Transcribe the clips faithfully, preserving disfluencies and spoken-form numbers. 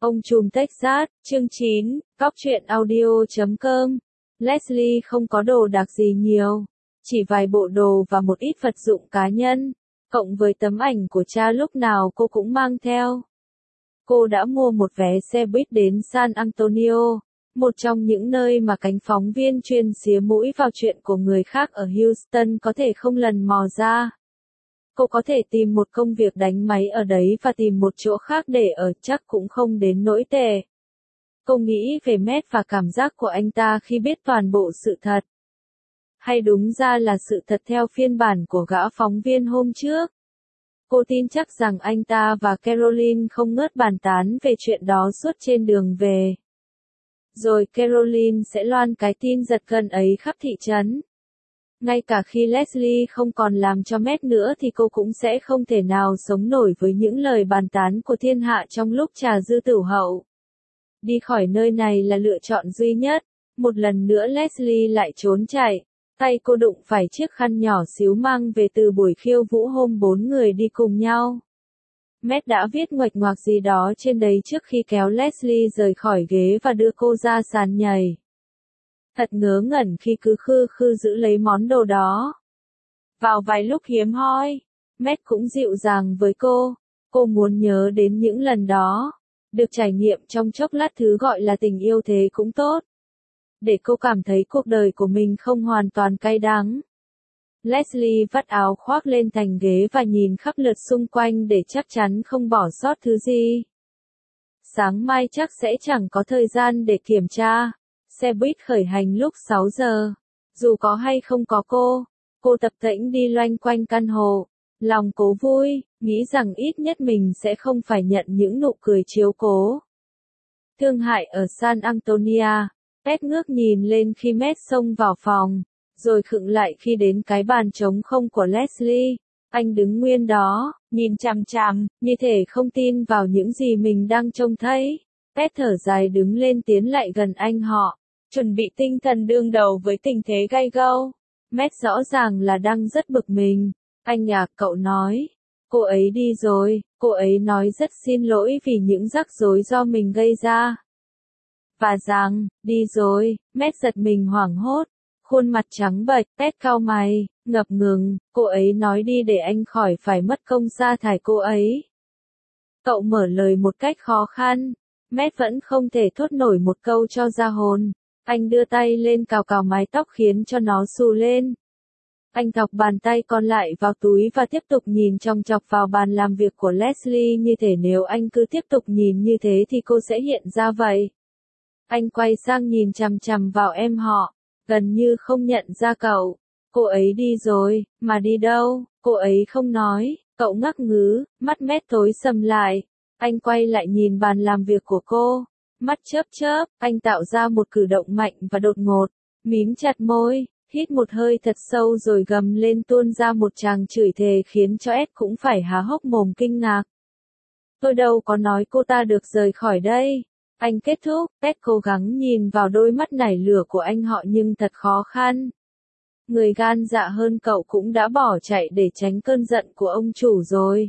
Ông trùm Texas, chương chín, góc truyện audio chấm com. Leslie không có đồ đạc gì nhiều, chỉ vài bộ đồ và một ít vật dụng cá nhân, cộng với tấm ảnh của cha lúc nào cô cũng mang theo. Cô đã mua một vé xe buýt đến San Antonio, một trong những nơi mà cánh phóng viên chuyên xía mũi vào chuyện của người khác ở Houston có thể không lần mò ra. Cô có thể tìm một công việc đánh máy ở đấy và tìm một chỗ khác để ở, chắc cũng không đến nỗi tệ. Cô nghĩ về Matt và cảm giác của anh ta khi biết toàn bộ sự thật. Hay đúng ra là sự thật theo phiên bản của gã phóng viên hôm trước. Cô tin chắc rằng anh ta và Caroline không ngớt bàn tán về chuyện đó suốt trên đường về. Rồi Caroline sẽ loan cái tin giật gân ấy khắp thị trấn. Ngay cả khi Leslie không còn làm cho Matt nữa thì cô cũng sẽ không thể nào sống nổi với những lời bàn tán của thiên hạ trong lúc trà dư tửu hậu. Đi khỏi nơi này là lựa chọn duy nhất. Một lần nữa Leslie lại trốn chạy. Tay cô đụng phải chiếc khăn nhỏ xíu mang về từ buổi khiêu vũ hôm bốn người đi cùng nhau. Matt đã viết nguệch ngoạc gì đó trên đấy trước khi kéo Leslie rời khỏi ghế và đưa cô ra sàn nhảy. Thật ngớ ngẩn khi cứ khư khư giữ lấy món đồ đó. Vào vài lúc hiếm hoi, Matt cũng dịu dàng với cô. Cô muốn nhớ đến những lần đó. Được trải nghiệm trong chốc lát thứ gọi là tình yêu thế cũng tốt. Để cô cảm thấy cuộc đời của mình không hoàn toàn cay đắng. Leslie vắt áo khoác lên thành ghế và nhìn khắp lượt xung quanh để chắc chắn không bỏ sót thứ gì. Sáng mai chắc sẽ chẳng có thời gian để kiểm tra. Xe buýt khởi hành lúc sáu giờ. Dù có hay không có cô, cô tập tễnh đi loanh quanh căn hộ. Lòng cố vui, nghĩ rằng ít nhất mình sẽ không phải nhận những nụ cười chiếu cố. Thương hại ở San Antonio, Pet ngước nhìn lên khi Matt xông vào phòng, rồi khựng lại khi đến cái bàn trống không của Leslie. Anh đứng nguyên đó, nhìn chằm chằm, như thể không tin vào những gì mình đang trông thấy. Pet thở dài đứng lên tiến lại gần anh họ, chuẩn bị tinh thần đương đầu với tình thế gay go. Matt rõ ràng là đang rất bực mình. Anh à, cậu nói. Cô ấy đi rồi, cô ấy nói rất xin lỗi vì những rắc rối do mình gây ra. Và rằng, đi rồi, Matt giật mình hoảng hốt. Khuôn mặt trắng bệch, Pet cau mày, ngập ngừng, cô ấy nói đi để anh khỏi phải mất công sa thải cô ấy. Cậu mở lời một cách khó khăn. Matt vẫn không thể thốt nổi một câu cho ra hồn. Anh đưa tay lên cào cào mái tóc khiến cho nó xù lên. Anh thọc bàn tay còn lại vào túi và tiếp tục nhìn chòng chọc vào bàn làm việc của Leslie như thể nếu anh cứ tiếp tục nhìn như thế thì cô sẽ hiện ra vậy. Anh quay sang nhìn chằm chằm vào em họ, gần như không nhận ra cậu. Cô ấy đi rồi, mà đi đâu, cô ấy không nói. Cậu ngắc ngứ, mắt Matt tối sầm lại. Anh quay lại nhìn bàn làm việc của cô. Mắt chớp chớp, anh tạo ra một cử động mạnh và đột ngột. Mím chặt môi, hít một hơi thật sâu rồi gầm lên tuôn ra một tràng chửi thề khiến cho Ed cũng phải há hốc mồm kinh ngạc. Tôi đâu có nói cô ta được rời khỏi đây. Anh kết thúc, Ed cố gắng nhìn vào đôi mắt nảy lửa của anh họ nhưng thật khó khăn. Người gan dạ hơn cậu cũng đã bỏ chạy để tránh cơn giận của ông chủ rồi.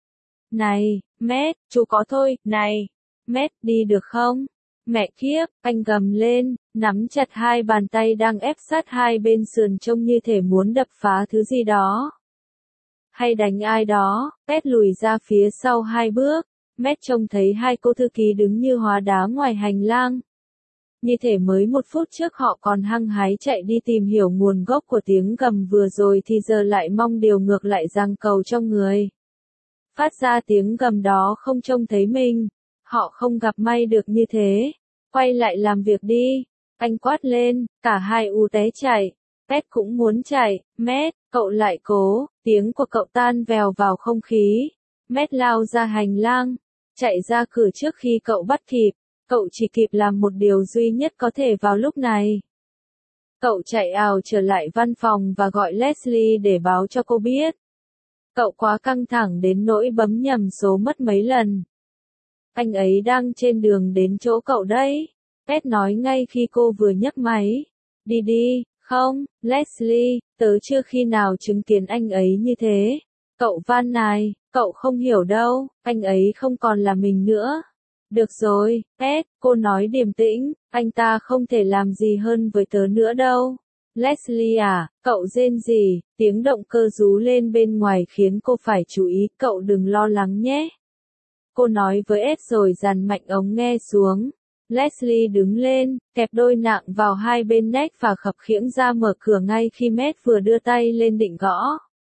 Này, Matt, chú có thôi, này. Matt, đi được không? Mẹ kiếp, anh gầm lên, nắm chặt hai bàn tay đang ép sát hai bên sườn trông như thể muốn đập phá thứ gì đó. Hay đánh ai đó, Pet lùi ra phía sau hai bước. Matt trông thấy hai cô thư ký đứng như hóa đá ngoài hành lang. Như thể mới một phút trước họ còn hăng hái chạy đi tìm hiểu nguồn gốc của tiếng gầm vừa rồi thì giờ lại mong điều ngược lại giằng cầu trong người. Phát ra tiếng gầm đó không trông thấy mình. Họ không gặp may được như thế. Quay lại làm việc đi. Anh quát lên, cả hai u té chạy. Pet cũng muốn chạy. Matt, cậu lại cố. Tiếng của cậu tan vèo vào không khí. Matt lao ra hành lang. Chạy ra cửa trước khi cậu bắt kịp. Cậu chỉ kịp làm một điều duy nhất có thể vào lúc này. Cậu chạy ào trở lại văn phòng và gọi Leslie để báo cho cô biết. Cậu quá căng thẳng đến nỗi bấm nhầm số mất mấy lần. Anh ấy đang trên đường đến chỗ cậu đấy. Pet nói ngay khi cô vừa nhấc máy. Đi đi, không, Leslie, tớ chưa khi nào chứng kiến anh ấy như thế. Cậu van nài, cậu không hiểu đâu, anh ấy không còn là mình nữa. Được rồi, Ed, cô nói điềm tĩnh, anh ta không thể làm gì hơn với tớ nữa đâu. Leslie à, cậu rên gì, tiếng động cơ rú lên bên ngoài khiến cô phải chú ý, cậu đừng lo lắng nhé. Cô nói với Ed rồi dàn mạnh ống nghe xuống. Leslie đứng lên, kẹp đôi nạng vào hai bên nách và khập khiễng ra mở cửa ngay khi Matt vừa đưa tay lên định gõ.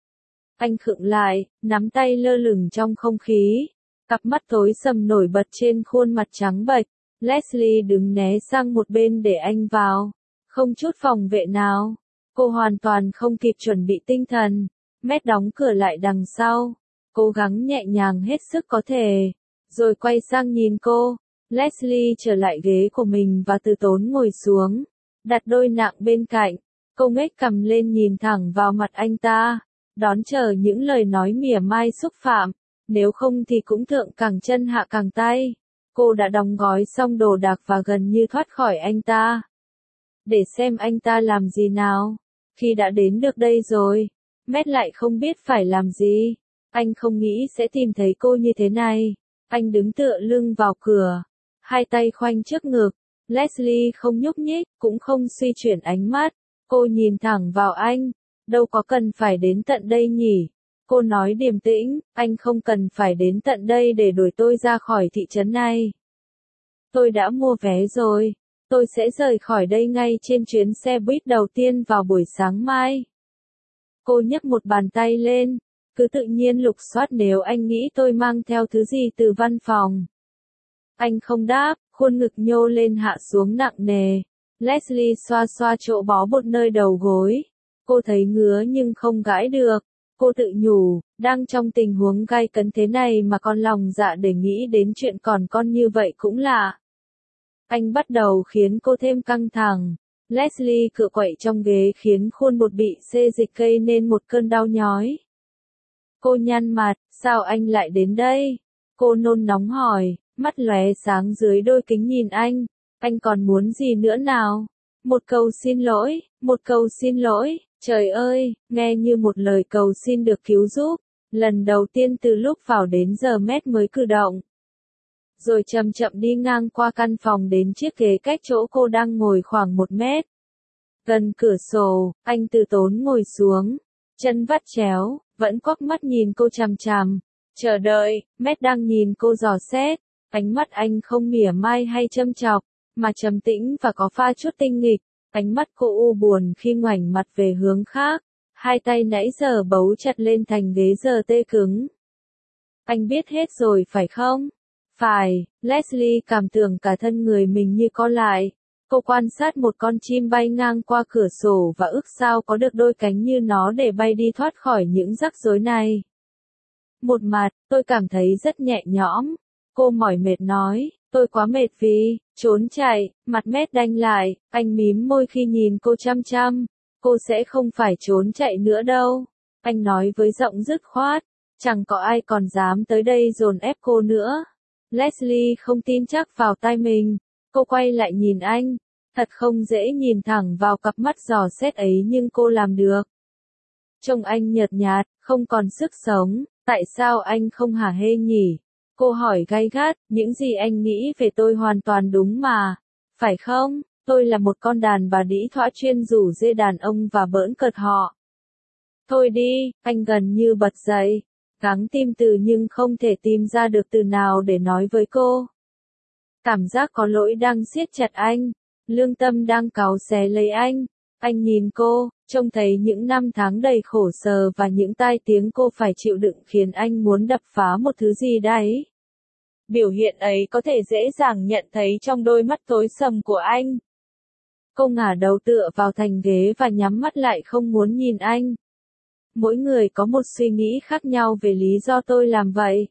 Anh khựng lại, nắm tay lơ lửng trong không khí. Cặp mắt tối sầm nổi bật trên khuôn mặt trắng bệch. Leslie đứng né sang một bên để anh vào. Không chút phòng vệ nào. Cô hoàn toàn không kịp chuẩn bị tinh thần. Matt đóng cửa lại đằng sau. Cố gắng nhẹ nhàng hết sức có thể. Rồi quay sang nhìn cô. Leslie trở lại ghế của mình và từ tốn ngồi xuống. Đặt đôi nạng bên cạnh. Cô ngếch cằm lên nhìn thẳng vào mặt anh ta. Đón chờ những lời nói mỉa mai xúc phạm. Nếu không thì cũng thượng cẳng chân hạ cẳng tay. Cô đã đóng gói xong đồ đạc và gần như thoát khỏi anh ta. Để xem anh ta làm gì nào. Khi đã đến được đây rồi, Matt lại không biết phải làm gì. Anh không nghĩ sẽ tìm thấy cô như thế này. Anh đứng tựa lưng vào cửa, hai tay khoanh trước ngực. Leslie không nhúc nhích, cũng không suy chuyển ánh mắt. Cô nhìn thẳng vào anh. Đâu có cần phải đến tận đây nhỉ? Cô nói điềm tĩnh, anh không cần phải đến tận đây để đuổi tôi ra khỏi thị trấn này. Tôi đã mua vé rồi. Tôi sẽ rời khỏi đây ngay trên chuyến xe buýt đầu tiên vào buổi sáng mai. Cô nhấc một bàn tay lên. Cứ tự nhiên lục soát nếu anh nghĩ tôi mang theo thứ gì từ văn phòng. Anh không đáp, khuôn ngực nhô lên hạ xuống nặng nề. Leslie xoa xoa chỗ bó bột nơi đầu gối. Cô thấy ngứa nhưng không gãi được. Cô tự nhủ, đang trong tình huống gay cấn thế này mà con lòng dạ để nghĩ đến chuyện còn con như vậy cũng lạ. Anh bắt đầu khiến cô thêm căng thẳng. Leslie cựa quậy trong ghế khiến khuôn bột bị xê dịch gây nên một cơn đau nhói. Cô nhăn mặt, sao anh lại đến đây? Cô nôn nóng hỏi, mắt lóe sáng dưới đôi kính nhìn anh. Anh còn muốn gì nữa nào? Một câu xin lỗi, một câu xin lỗi. Trời ơi, nghe như một lời cầu xin được cứu giúp. Lần đầu tiên từ lúc vào đến giờ Matt mới cử động. Rồi chậm chậm đi ngang qua căn phòng đến chiếc ghế cách chỗ cô đang ngồi khoảng một mét. Gần cửa sổ, anh từ tốn ngồi xuống. Chân vắt chéo, vẫn quắc mắt nhìn cô chằm chằm. Chờ đợi, Matt đang nhìn cô dò xét. Ánh mắt anh không mỉa mai hay châm chọc, mà trầm tĩnh và có pha chút tinh nghịch. Ánh mắt cô u buồn khi ngoảnh mặt về hướng khác. Hai tay nãy giờ bấu chặt lên thành ghế giờ tê cứng. Anh biết hết rồi phải không? Phải, Leslie cảm tưởng cả thân người mình như co lại. Cô quan sát một con chim bay ngang qua cửa sổ và ước sao có được đôi cánh như nó để bay đi thoát khỏi những rắc rối này. Một mặt, tôi cảm thấy rất nhẹ nhõm. Cô mỏi mệt nói, tôi quá mệt vì, trốn chạy, mặt Matt đanh lại, anh mím môi khi nhìn cô chăm chăm. Cô sẽ không phải trốn chạy nữa đâu. Anh nói với giọng dứt khoát, chẳng có ai còn dám tới đây dồn ép cô nữa. Leslie không tin chắc vào tai mình. Cô quay lại nhìn anh. Thật không dễ nhìn thẳng vào cặp mắt dò xét ấy nhưng cô làm được. Trông anh nhợt nhạt, không còn sức sống. Tại sao anh không hả hê nhỉ? Cô hỏi gay gắt, những gì anh nghĩ về tôi hoàn toàn đúng mà. Phải không? Tôi là một con đàn bà đĩ thõa chuyên rủ dê đàn ông và bỡn cợt họ. Thôi đi, anh gần như bật dậy. Gắng tìm từ nhưng không thể tìm ra được từ nào để nói với cô. Cảm giác có lỗi đang siết chặt anh. Lương tâm đang cáu xé lấy anh. Anh nhìn cô, trông thấy những năm tháng đầy khổ sở và những tai tiếng cô phải chịu đựng khiến anh muốn đập phá một thứ gì đấy. Biểu hiện ấy có thể dễ dàng nhận thấy trong đôi mắt tối sầm của anh. Cô ngả đầu tựa vào thành ghế và nhắm mắt lại không muốn nhìn anh. Mỗi người có một suy nghĩ khác nhau về lý do tôi làm vậy.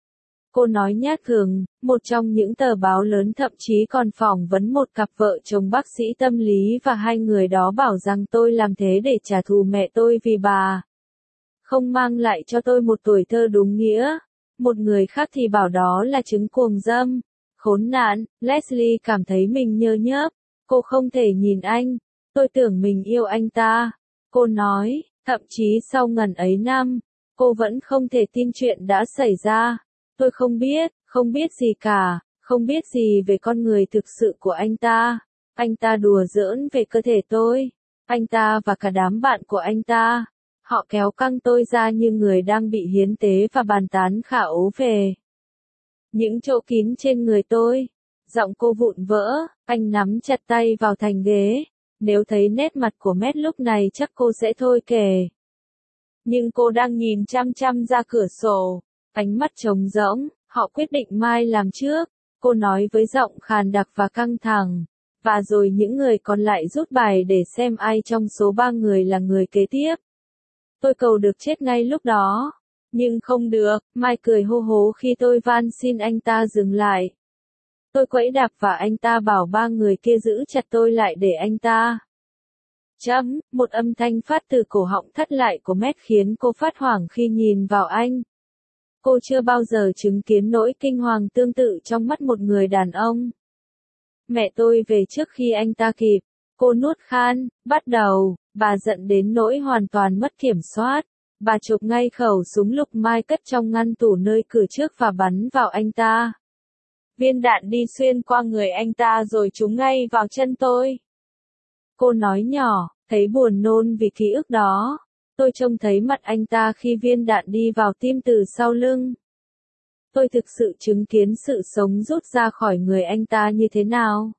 Cô nói nhát gừng, một trong những tờ báo lớn thậm chí còn phỏng vấn một cặp vợ chồng bác sĩ tâm lý và hai người đó bảo rằng tôi làm thế để trả thù mẹ tôi vì bà không mang lại cho tôi một tuổi thơ đúng nghĩa. Một người khác thì bảo đó là chứng cuồng dâm. Khốn nạn, Leslie cảm thấy mình nhơ nhớp. Cô không thể nhìn anh. Tôi tưởng mình yêu anh ta. Cô nói, thậm chí sau ngần ấy năm, cô vẫn không thể tin chuyện đã xảy ra. Tôi không biết, không biết gì cả, không biết gì về con người thực sự của anh ta. Anh ta đùa giỡn về cơ thể tôi. Anh ta và cả đám bạn của anh ta. Họ kéo căng tôi ra như người đang bị hiến tế và bàn tán khả ố về những chỗ kín trên người tôi. Giọng cô vụn vỡ, anh nắm chặt tay vào thành ghế. Nếu thấy nét mặt của Matt lúc này chắc cô sẽ thôi kể. Nhưng cô đang nhìn chăm chăm ra cửa sổ, ánh mắt trống rỗng. Họ quyết định mai làm trước, cô nói với giọng khàn đặc và căng thẳng. Và rồi những người còn lại rút bài để xem ai trong số ba người là người kế tiếp. Tôi cầu được chết ngay lúc đó. Nhưng không được, Mai cười hô hố khi tôi van xin anh ta dừng lại. Tôi quẫy đạp và anh ta bảo ba người kia giữ chặt tôi lại để anh ta. Chấm, một âm thanh phát từ cổ họng thắt lại của Matt khiến cô phát hoảng khi nhìn vào anh. Cô chưa bao giờ chứng kiến nỗi kinh hoàng tương tự trong mắt một người đàn ông. Mẹ tôi về trước khi anh ta kịp. Cô nuốt khan, bắt đầu, bà giận đến nỗi hoàn toàn mất kiểm soát. Bà chụp ngay khẩu súng lục Mai cất trong ngăn tủ nơi cửa trước và bắn vào anh ta. Viên đạn đi xuyên qua người anh ta rồi trúng ngay vào chân tôi. Cô nói nhỏ, thấy buồn nôn vì ký ức đó. Tôi trông thấy mặt anh ta khi viên đạn đi vào tim từ sau lưng. Tôi thực sự chứng kiến sự sống rút ra khỏi người anh ta như thế nào.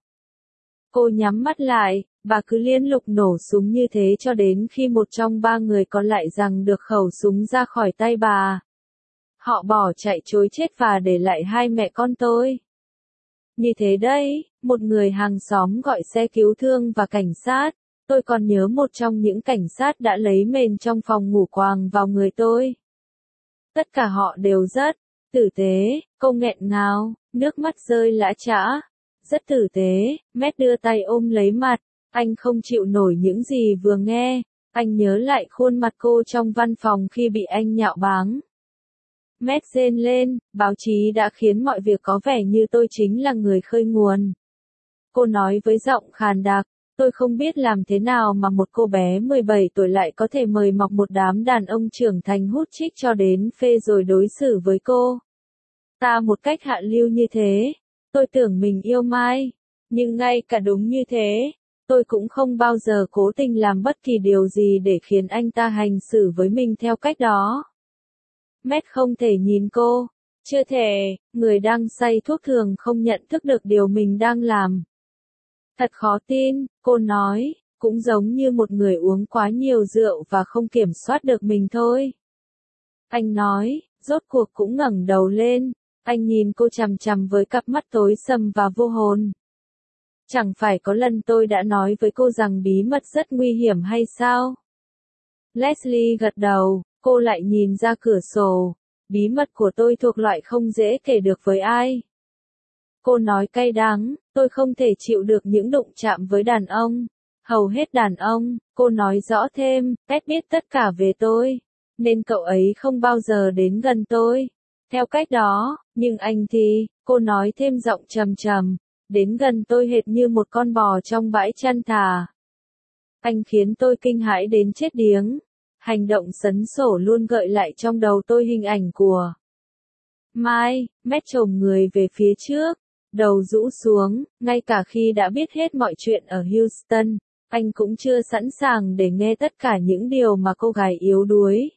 Cô nhắm mắt lại, bà cứ liên tục nổ súng như thế cho đến khi một trong ba người còn lại giằng được khẩu súng ra khỏi tay bà. Họ bỏ chạy trối chết và để lại hai mẹ con tôi. Như thế đấy, một người hàng xóm gọi xe cứu thương và cảnh sát. Tôi còn nhớ một trong những cảnh sát đã lấy mền trong phòng ngủ quàng vào người tôi. Tất cả họ đều rất tử tế, cô nghẹn ngào, nước mắt rơi lã chã. Rất tử tế, Matt đưa tay ôm lấy mặt. Anh không chịu nổi những gì vừa nghe. Anh nhớ lại khuôn mặt cô trong văn phòng khi bị anh nhạo báng. Matt rên lên, báo chí đã khiến mọi việc có vẻ như tôi chính là người khơi nguồn. Cô nói với giọng khàn đặc, tôi không biết làm thế nào mà một cô bé mười bảy tuổi lại có thể mời mọc một đám đàn ông trưởng thành hút chích cho đến phê rồi đối xử với cô ta một cách hạ lưu như thế. Tôi tưởng mình yêu Mai, nhưng ngay cả đúng như thế, tôi cũng không bao giờ cố tình làm bất kỳ điều gì để khiến anh ta hành xử với mình theo cách đó. Matt không thể nhìn cô. Chưa thể, người đang say thuốc thường không nhận thức được điều mình đang làm. Thật khó tin, cô nói, cũng giống như một người uống quá nhiều rượu và không kiểm soát được mình thôi. Anh nói, rốt cuộc cũng ngẩng đầu lên. Anh nhìn cô chằm chằm với cặp mắt tối sầm và vô hồn. Chẳng phải có lần tôi đã nói với cô rằng bí mật rất nguy hiểm hay sao? Leslie gật đầu, cô lại nhìn ra cửa sổ. Bí mật của tôi thuộc loại không dễ kể được với ai. Cô nói cay đắng, tôi không thể chịu được những đụng chạm với đàn ông. Hầu hết đàn ông, cô nói rõ thêm, Pet biết tất cả về tôi. Nên cậu ấy không bao giờ đến gần tôi. Theo cách đó, nhưng anh thì, cô nói thêm giọng trầm trầm, đến gần tôi hệt như một con bò trong bãi chăn thả. Anh khiến tôi kinh hãi đến chết điếng. Hành động sấn sổ luôn gợi lại trong đầu tôi hình ảnh của Mai. Matt chồm người về phía trước, đầu rũ xuống, ngay cả khi đã biết hết mọi chuyện ở Houston, anh cũng chưa sẵn sàng để nghe tất cả những điều mà cô gái yếu đuối,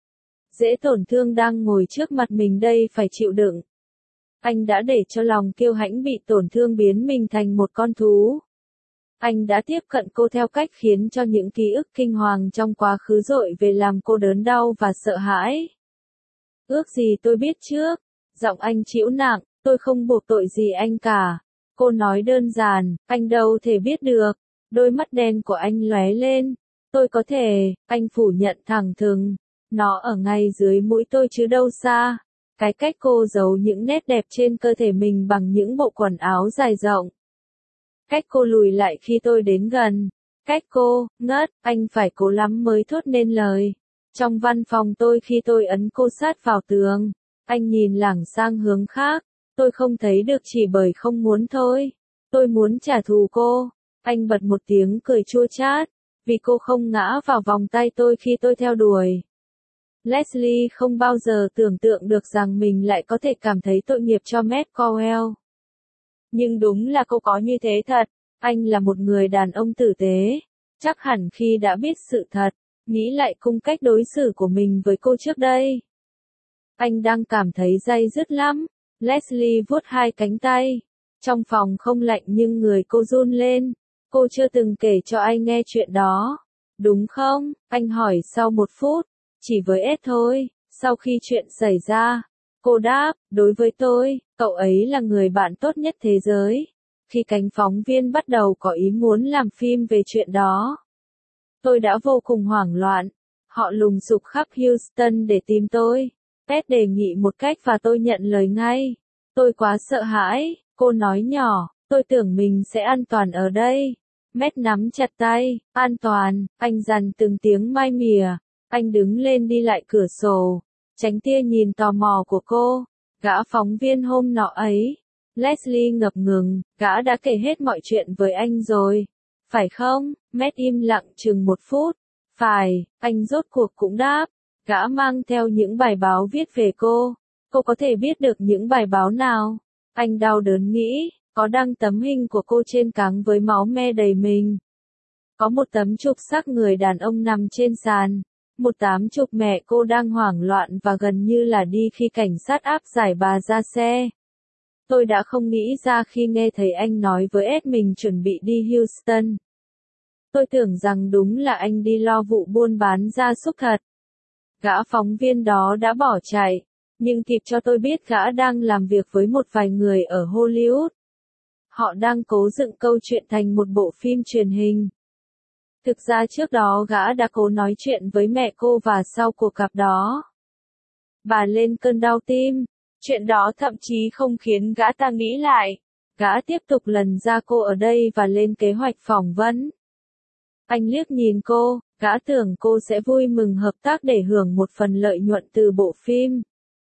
dễ tổn thương đang ngồi trước mặt mình đây phải chịu đựng. Anh đã để cho lòng kiêu hãnh bị tổn thương biến mình thành một con thú. Anh đã tiếp cận cô theo cách khiến cho những ký ức kinh hoàng trong quá khứ dội về làm cô đớn đau và sợ hãi. Ước gì tôi biết trước. Giọng anh trĩu nặng, tôi không buộc tội gì anh cả. Cô nói đơn giản, anh đâu thể biết được. Đôi mắt đen của anh lóe lên. Tôi có thể, anh phủ nhận thẳng thừng. Nó ở ngay dưới mũi tôi chứ đâu xa. Cái cách cô giấu những nét đẹp trên cơ thể mình bằng những bộ quần áo dài rộng. Cách cô lùi lại khi tôi đến gần. Cách cô, ngất, anh phải cố lắm mới thốt nên lời. Trong văn phòng tôi khi tôi ấn cô sát vào tường, anh nhìn lảng sang hướng khác. Tôi không thấy được chỉ bởi không muốn thôi. Tôi muốn trả thù cô. Anh bật một tiếng cười chua chát, vì cô không ngã vào vòng tay tôi khi tôi theo đuổi. Leslie không bao giờ tưởng tượng được rằng mình lại có thể cảm thấy tội nghiệp cho Matt Cowell. Nhưng đúng là cô có như thế thật. Anh là một người đàn ông tử tế. Chắc hẳn khi đã biết sự thật, nghĩ lại cung cách đối xử của mình với cô trước đây. Anh đang cảm thấy day dứt lắm. Leslie vuốt hai cánh tay. Trong phòng không lạnh nhưng người cô run lên. Cô chưa từng kể cho anh nghe chuyện đó. Đúng không? Anh hỏi sau một phút. Chỉ với Ed thôi. Sau khi chuyện xảy ra, cô đáp, đối với tôi, cậu ấy là người bạn tốt nhất thế giới. Khi cánh phóng viên bắt đầu có ý muốn làm phim về chuyện đó, tôi đã vô cùng hoảng loạn. Họ lùng sục khắp Houston để tìm tôi. Ed đề nghị một cách và tôi nhận lời ngay. Tôi quá sợ hãi, cô nói nhỏ, tôi tưởng mình sẽ an toàn ở đây. Matt nắm chặt tay, an toàn, anh dằn từng tiếng mai mỉa. Anh đứng lên đi lại cửa sổ, tránh tia nhìn tò mò của cô. Gã phóng viên hôm nọ ấy. Leslie ngập ngừng, gã đã kể hết mọi chuyện với anh rồi. Phải không? Matt im lặng chừng một phút. Phải, anh rốt cuộc cũng đáp. Gã mang theo những bài báo viết về cô. Cô có thể biết được những bài báo nào? Anh đau đớn nghĩ, có đăng tấm hình của cô trên cáng với máu me đầy mình. Có một tấm chụp xác người đàn ông nằm trên sàn. Một tám chụp mẹ cô đang hoảng loạn và gần như là đi khi cảnh sát áp giải bà ra xe. Tôi đã không nghĩ ra khi nghe thấy anh nói với Ed mình chuẩn bị đi Houston. Tôi tưởng rằng đúng là anh đi lo vụ buôn bán gia súc thật. Gã phóng viên đó đã bỏ chạy, nhưng kịp cho tôi biết gã đang làm việc với một vài người ở Hollywood. Họ đang cố dựng câu chuyện thành một bộ phim truyền hình. Thực ra trước đó gã đã cố nói chuyện với mẹ cô và sau cuộc gặp đó, bà lên cơn đau tim. Chuyện đó thậm chí không khiến gã ta nghĩ lại. Gã tiếp tục lần ra cô ở đây và lên kế hoạch phỏng vấn. Anh liếc nhìn cô, gã tưởng cô sẽ vui mừng hợp tác để hưởng một phần lợi nhuận từ bộ phim.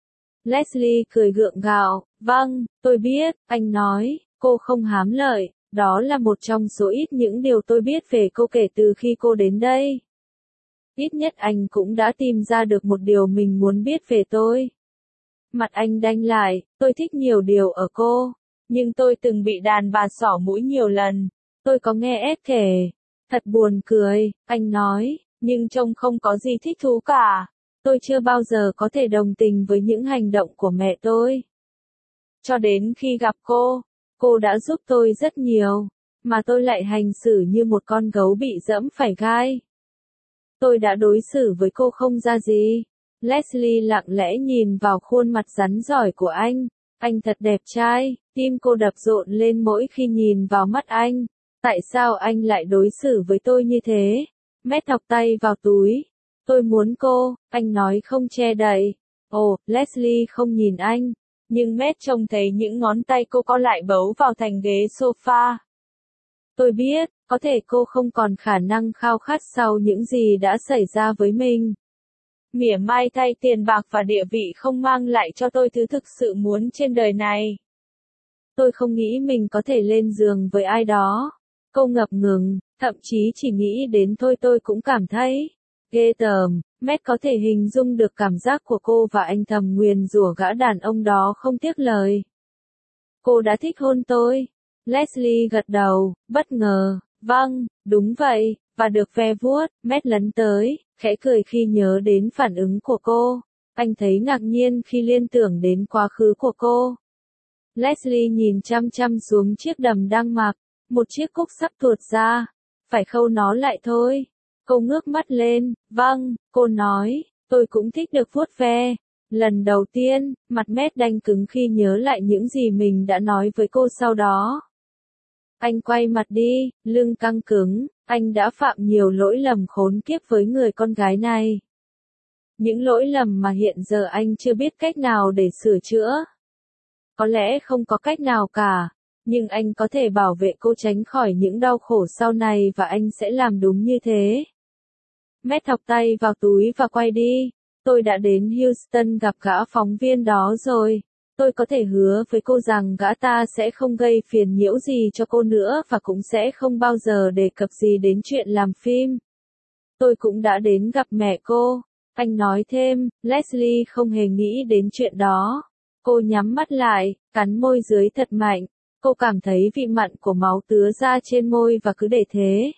Leslie cười gượng gạo, vâng, tôi biết, anh nói, cô không hám lợi, đó là một trong số ít những điều tôi biết về cô kể từ khi cô đến đây. Ít nhất anh cũng đã tìm ra được một điều mình muốn biết về tôi. Mặt anh đanh lại, tôi thích nhiều điều ở cô, nhưng tôi từng bị đàn bà xỏ mũi nhiều lần. Tôi có nghe Ed kể. Thật buồn cười, anh nói, nhưng trông không có gì thích thú cả. Tôi chưa bao giờ có thể đồng tình với những hành động của mẹ tôi. Cho đến khi gặp cô, cô đã giúp tôi rất nhiều, mà tôi lại hành xử như một con gấu bị dẫm phải gai. Tôi đã đối xử với cô không ra gì. Leslie lặng lẽ nhìn vào khuôn mặt rắn rỏi của anh. Anh thật đẹp trai, tim cô đập rộn lên mỗi khi nhìn vào mắt anh. Tại sao anh lại đối xử với tôi như thế? Matt thọc tay vào túi. Tôi muốn cô, anh nói không che đậy. Ồ, Leslie không nhìn anh. Nhưng Matt trông thấy những ngón tay cô co lại bấu vào thành ghế sofa. Tôi biết, có thể cô không còn khả năng khao khát sau những gì đã xảy ra với mình. Mỉa mai thay tiền bạc và địa vị không mang lại cho tôi thứ thực sự muốn trên đời này. Tôi không nghĩ mình có thể lên giường với ai đó. Cô ngập ngừng, thậm chí chỉ nghĩ đến thôi tôi cũng cảm thấy ghê tởm. Matt có thể hình dung được cảm giác của cô và anh thầm nguyền rủa gã đàn ông đó không tiếc lời. Cô đã thích hôn tôi. Leslie gật đầu, bất ngờ, vâng, đúng vậy, và được ve vuốt. Matt lấn tới, khẽ cười khi nhớ đến phản ứng của cô. Anh thấy ngạc nhiên khi liên tưởng đến quá khứ của cô. Leslie nhìn chăm chăm xuống chiếc đầm đang mặc, một chiếc cúc sắp tuột ra. Phải khâu nó lại thôi. Cô ngước mắt lên, vâng, cô nói, tôi cũng thích được vuốt ve. Lần đầu tiên, mặt Matt đanh cứng khi nhớ lại những gì mình đã nói với cô sau đó. Anh quay mặt đi, lưng căng cứng, anh đã phạm nhiều lỗi lầm khốn kiếp với người con gái này. Những lỗi lầm mà hiện giờ anh chưa biết cách nào để sửa chữa. Có lẽ không có cách nào cả, nhưng anh có thể bảo vệ cô tránh khỏi những đau khổ sau này và anh sẽ làm đúng như thế. Matt thọc tay vào túi và quay đi. Tôi đã đến Houston gặp gã phóng viên đó rồi. Tôi có thể hứa với cô rằng gã ta sẽ không gây phiền nhiễu gì cho cô nữa và cũng sẽ không bao giờ đề cập gì đến chuyện làm phim. Tôi cũng đã đến gặp mẹ cô. Anh nói thêm, Leslie không hề nghĩ đến chuyện đó. Cô nhắm mắt lại, cắn môi dưới thật mạnh. Cô cảm thấy vị mặn của máu tứa ra trên môi và cứ để thế.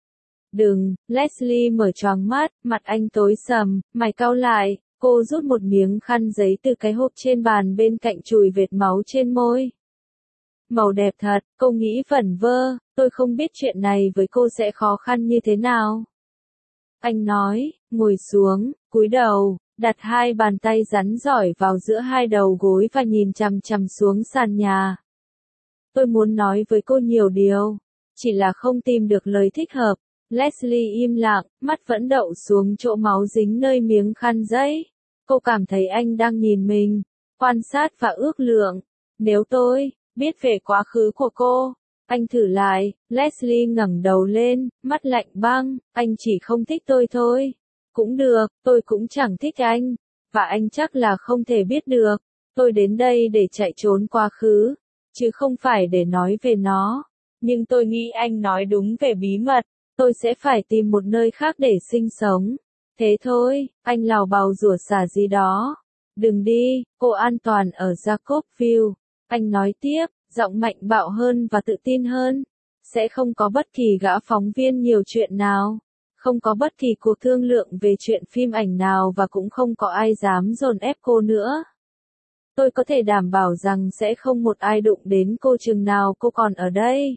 Đừng, Leslie mở choàng mắt, mặt anh tối sầm, mày cau lại, cô rút một miếng khăn giấy từ cái hộp trên bàn bên cạnh chùi vệt máu trên môi. Màu đẹp thật, cô nghĩ vẩn vơ, tôi không biết chuyện này với cô sẽ khó khăn như thế nào. Anh nói, ngồi xuống, cúi đầu, đặt hai bàn tay rắn giỏi vào giữa hai đầu gối và nhìn chằm chằm xuống sàn nhà. Tôi muốn nói với cô nhiều điều, chỉ là không tìm được lời thích hợp. Leslie im lặng, mắt vẫn đậu xuống chỗ máu dính nơi miếng khăn giấy. Cô cảm thấy anh đang nhìn mình, quan sát và ước lượng. Nếu tôi biết về quá khứ của cô, anh thử lại. Leslie ngẩng đầu lên, mắt lạnh băng, anh chỉ không thích tôi thôi. Cũng được, tôi cũng chẳng thích anh, và anh chắc là không thể biết được. Tôi đến đây để chạy trốn quá khứ, chứ không phải để nói về nó. Nhưng tôi nghĩ anh nói đúng về bí mật. Tôi sẽ phải tìm một nơi khác để sinh sống. Thế thôi, anh lào bào rủa xả gì đó. Đừng đi, cô an toàn ở Jacobville. Anh nói tiếp, giọng mạnh bạo hơn và tự tin hơn. Sẽ không có bất kỳ gã phóng viên nhiều chuyện nào. Không có bất kỳ cuộc thương lượng về chuyện phim ảnh nào và cũng không có ai dám dồn ép cô nữa. Tôi có thể đảm bảo rằng sẽ không một ai đụng đến cô chừng nào cô còn ở đây.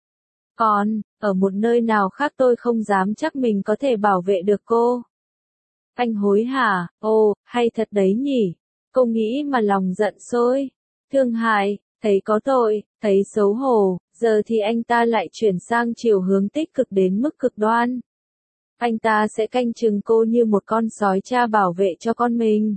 Còn, ở một nơi nào khác tôi không dám chắc mình có thể bảo vệ được cô. Anh hối hả, ồ, hay thật đấy nhỉ. Cô nghĩ mà lòng giận sôi, thương hại, thấy có tội, thấy xấu hổ, giờ thì anh ta lại chuyển sang chiều hướng tích cực đến mức cực đoan. Anh ta sẽ canh chừng cô như một con sói cha bảo vệ cho con mình.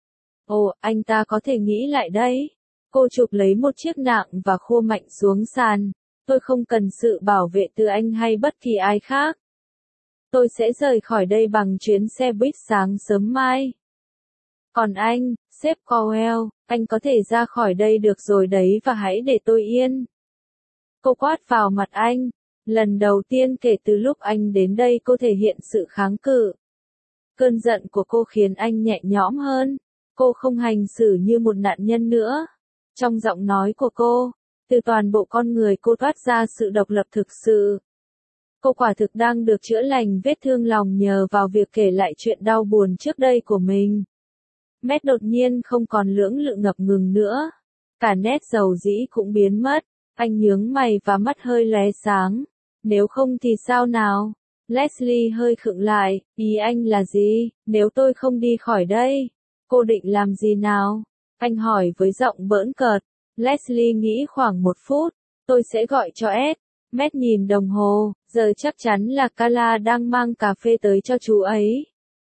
Ồ, anh ta có thể nghĩ lại đấy. Cô chụp lấy một chiếc nạng và khua mạnh xuống sàn. Tôi không cần sự bảo vệ từ anh hay bất kỳ ai khác. Tôi sẽ rời khỏi đây bằng chuyến xe buýt sáng sớm mai. Còn anh, sếp Cowell, anh có thể ra khỏi đây được rồi đấy và hãy để tôi yên. Cô quát vào mặt anh. Lần đầu tiên kể từ lúc anh đến đây cô thể hiện sự kháng cự. Cơn giận của cô khiến anh nhẹ nhõm hơn. Cô không hành xử như một nạn nhân nữa. Trong giọng nói của cô, từ toàn bộ con người cô toát ra sự độc lập thực sự. Cô quả thực đang được chữa lành vết thương lòng nhờ vào việc kể lại chuyện đau buồn trước đây của mình. Matt đột nhiên không còn lưỡng lự ngập ngừng nữa. Cả nét dầu dĩ cũng biến mất. Anh nhướng mày và mắt hơi lóe sáng. Nếu không thì sao nào? Leslie hơi khựng lại. Ý anh là gì? Nếu tôi không đi khỏi đây, cô định làm gì nào? Anh hỏi với giọng bỡn cợt. Leslie nghĩ khoảng một phút. Tôi sẽ gọi cho Ed. Matt nhìn đồng hồ. Giờ chắc chắn là Carla đang mang cà phê tới cho chú ấy.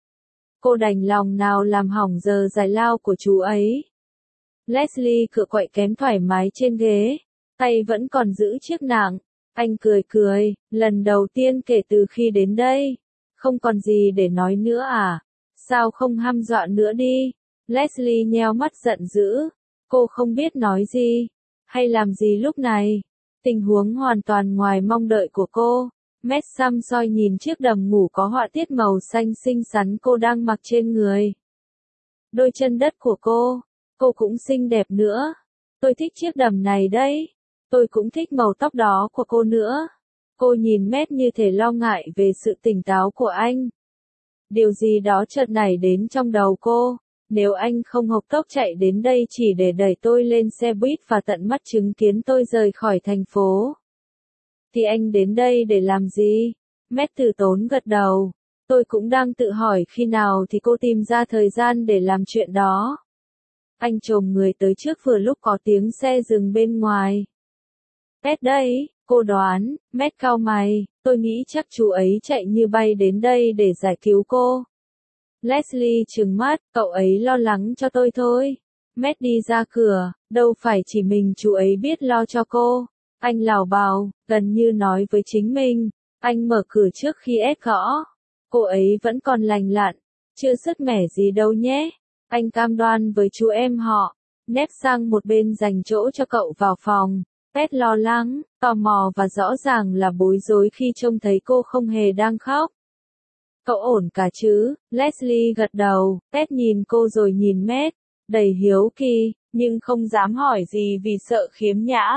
Cô đành lòng nào làm hỏng giờ giải lao của chú ấy. Leslie cựa quậy kém thoải mái trên ghế. Tay vẫn còn giữ chiếc nạng. Anh cười cười. Lần đầu tiên kể từ khi đến đây. Không còn gì để nói nữa à? Sao không hăm dọa nữa đi? Leslie nheo mắt giận dữ. Cô không biết nói gì. Hay làm gì lúc này. Tình huống hoàn toàn ngoài mong đợi của cô. Matt xăm soi nhìn chiếc đầm ngủ có họa tiết màu xanh xinh xắn cô đang mặc trên người. Đôi chân đất của cô. Cô cũng xinh đẹp nữa. Tôi thích chiếc đầm này đấy. Tôi cũng thích màu tóc đó của cô nữa. Cô nhìn Matt như thể lo ngại về sự tỉnh táo của anh. Điều gì đó chợt nảy đến trong đầu cô. Nếu anh không hộc tốc chạy đến đây chỉ để đẩy tôi lên xe buýt và tận mắt chứng kiến tôi rời khỏi thành phố, thì anh đến đây để làm gì? Matt từ tốn gật đầu. Tôi cũng đang tự hỏi khi nào thì cô tìm ra thời gian để làm chuyện đó. Anh chồm người tới trước vừa lúc có tiếng xe dừng bên ngoài. Matt đây, cô đoán. Matt cau mày. Tôi nghĩ chắc chú ấy chạy như bay đến đây để giải cứu cô. Leslie trừng mắt, cậu ấy lo lắng cho tôi thôi. Matt đi ra cửa, đâu phải chỉ mình chú ấy biết lo cho cô. Anh lảo bào, gần như nói với chính mình. Anh mở cửa trước khi Ed gõ. Cô ấy vẫn còn lành lặn, chưa sứt mẻ gì đâu nhé. Anh cam đoan với chú em họ. Nép sang một bên dành chỗ cho cậu vào phòng. Ed lo lắng, tò mò và rõ ràng là bối rối khi trông thấy cô không hề đang khóc. Cậu ổn cả chứ? Leslie gật đầu. Ed nhìn cô rồi nhìn Matt, đầy hiếu kỳ, nhưng không dám hỏi gì vì sợ khiếm nhã.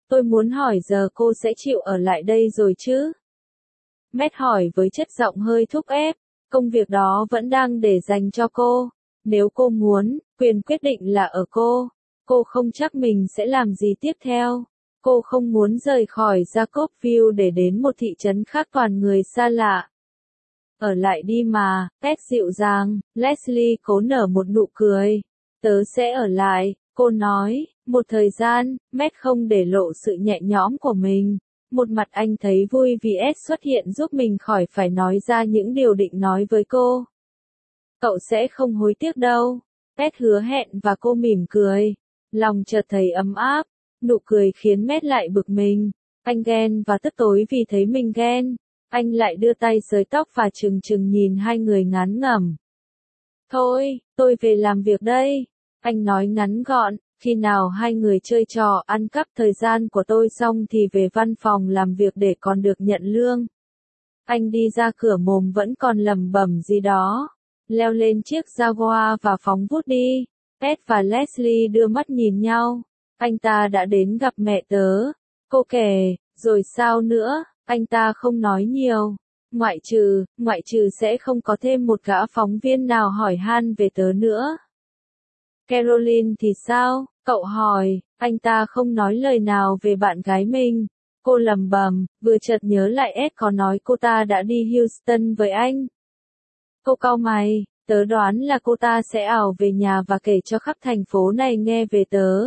Tôi muốn hỏi giờ cô sẽ chịu ở lại đây rồi chứ? Matt hỏi với chất giọng hơi thúc ép, công việc đó vẫn đang để dành cho cô. Nếu cô muốn, quyền quyết định là ở cô. Cô không chắc mình sẽ làm gì tiếp theo. Cô không muốn rời khỏi Jacobville để đến một thị trấn khác toàn người xa lạ. Ở lại đi mà, Pet dịu dàng, Leslie cố nở một nụ cười. Tớ sẽ ở lại, cô nói, một thời gian, Matt không để lộ sự nhẹ nhõm của mình. Một mặt anh thấy vui vì Ed xuất hiện giúp mình khỏi phải nói ra những điều định nói với cô. Cậu sẽ không hối tiếc đâu. Ed hứa hẹn và cô mỉm cười. Lòng chợt thấy ấm áp. Nụ cười khiến Matt lại bực mình. Anh ghen và tức tối vì thấy mình ghen. Anh lại đưa tay xới tóc và trừng trừng nhìn hai người ngán ngẩm. Thôi, tôi về làm việc đây. Anh nói ngắn gọn, khi nào hai người chơi trò ăn cắp thời gian của tôi xong thì về văn phòng làm việc để còn được nhận lương. Anh đi ra cửa mồm vẫn còn lẩm bẩm gì đó. Leo lên chiếc Jaguar và phóng vút đi. Ed và Leslie đưa mắt nhìn nhau. Anh ta đã đến gặp mẹ tớ. Cô kể, rồi sao nữa, anh ta không nói nhiều. Ngoại trừ, ngoại trừ sẽ không có thêm một gã phóng viên nào hỏi han về tớ nữa. Caroline thì sao? Cậu hỏi, anh ta không nói lời nào về bạn gái mình. Cô lẩm bẩm, vừa chợt nhớ lại Ed có nói cô ta đã đi Houston với anh. Cô cau mày, tớ đoán là cô ta sẽ ảo về nhà và kể cho khắp thành phố này nghe về tớ.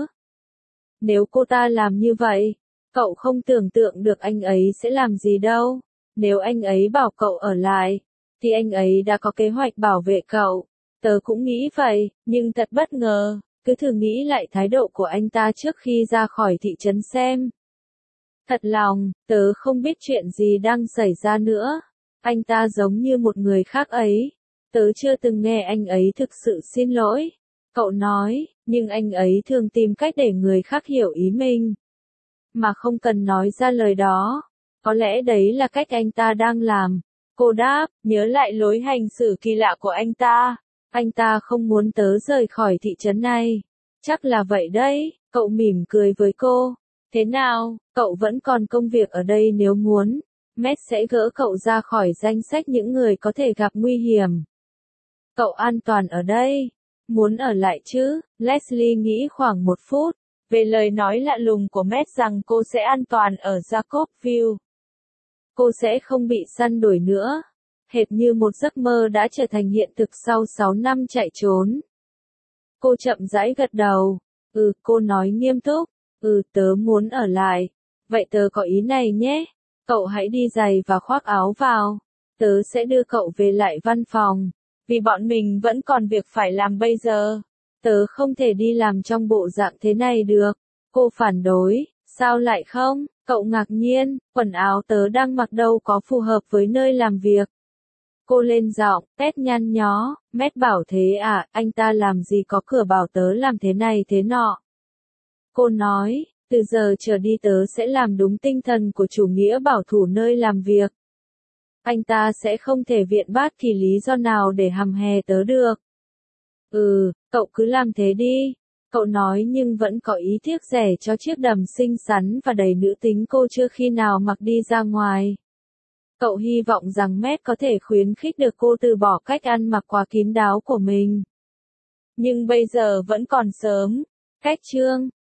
Nếu cô ta làm như vậy, cậu không tưởng tượng được anh ấy sẽ làm gì đâu. Nếu anh ấy bảo cậu ở lại, thì anh ấy đã có kế hoạch bảo vệ cậu. Tớ cũng nghĩ vậy, nhưng thật bất ngờ, cứ thử nghĩ lại thái độ của anh ta trước khi ra khỏi thị trấn xem. Thật lòng, tớ không biết chuyện gì đang xảy ra nữa. Anh ta giống như một người khác ấy. Tớ chưa từng nghe anh ấy thực sự xin lỗi. Cậu nói, nhưng anh ấy thường tìm cách để người khác hiểu ý mình. Mà không cần nói ra lời đó. Có lẽ đấy là cách anh ta đang làm. Cô đáp, nhớ lại lối hành xử kỳ lạ của anh ta. Anh ta không muốn tớ rời khỏi thị trấn này. Chắc là vậy đấy, cậu mỉm cười với cô. Thế nào, cậu vẫn còn công việc ở đây nếu muốn. Matt sẽ gỡ cậu ra khỏi danh sách những người có thể gặp nguy hiểm. Cậu an toàn ở đây. Muốn ở lại chứ? Leslie nghĩ khoảng một phút. Về lời nói lạ lùng của Matt rằng cô sẽ an toàn ở Jacobville. Cô sẽ không bị săn đuổi nữa. Hệt như một giấc mơ đã trở thành hiện thực sau sáu năm chạy trốn. Cô chậm rãi gật đầu. Ừ, cô nói nghiêm túc. Ừ, tớ muốn ở lại. Vậy tớ có ý này nhé. Cậu hãy đi giày và khoác áo vào. Tớ sẽ đưa cậu về lại văn phòng. Vì bọn mình vẫn còn việc phải làm bây giờ. Tớ không thể đi làm trong bộ dạng thế này được. Cô phản đối. Sao lại không? Cậu ngạc nhiên. Quần áo tớ đang mặc đâu có phù hợp với nơi làm việc. Cô lên giọng, Ted nhăn nhó. Matt bảo thế à, anh ta làm gì có cửa bảo tớ làm thế này thế nọ. Cô nói, từ giờ trở đi tớ sẽ làm đúng tinh thần của chủ nghĩa bảo thủ nơi làm việc. Anh ta sẽ không thể viện bác kỳ lý do nào để hằm hè tớ được. Ừ, cậu cứ làm thế đi. Cậu nói nhưng vẫn có ý tiếc rẻ cho chiếc đầm xinh xắn và đầy nữ tính cô chưa khi nào mặc đi ra ngoài. Cậu hy vọng rằng Matt có thể khuyến khích được cô từ bỏ cách ăn mặc quá kín đáo của mình. Nhưng bây giờ vẫn còn sớm. Cách chương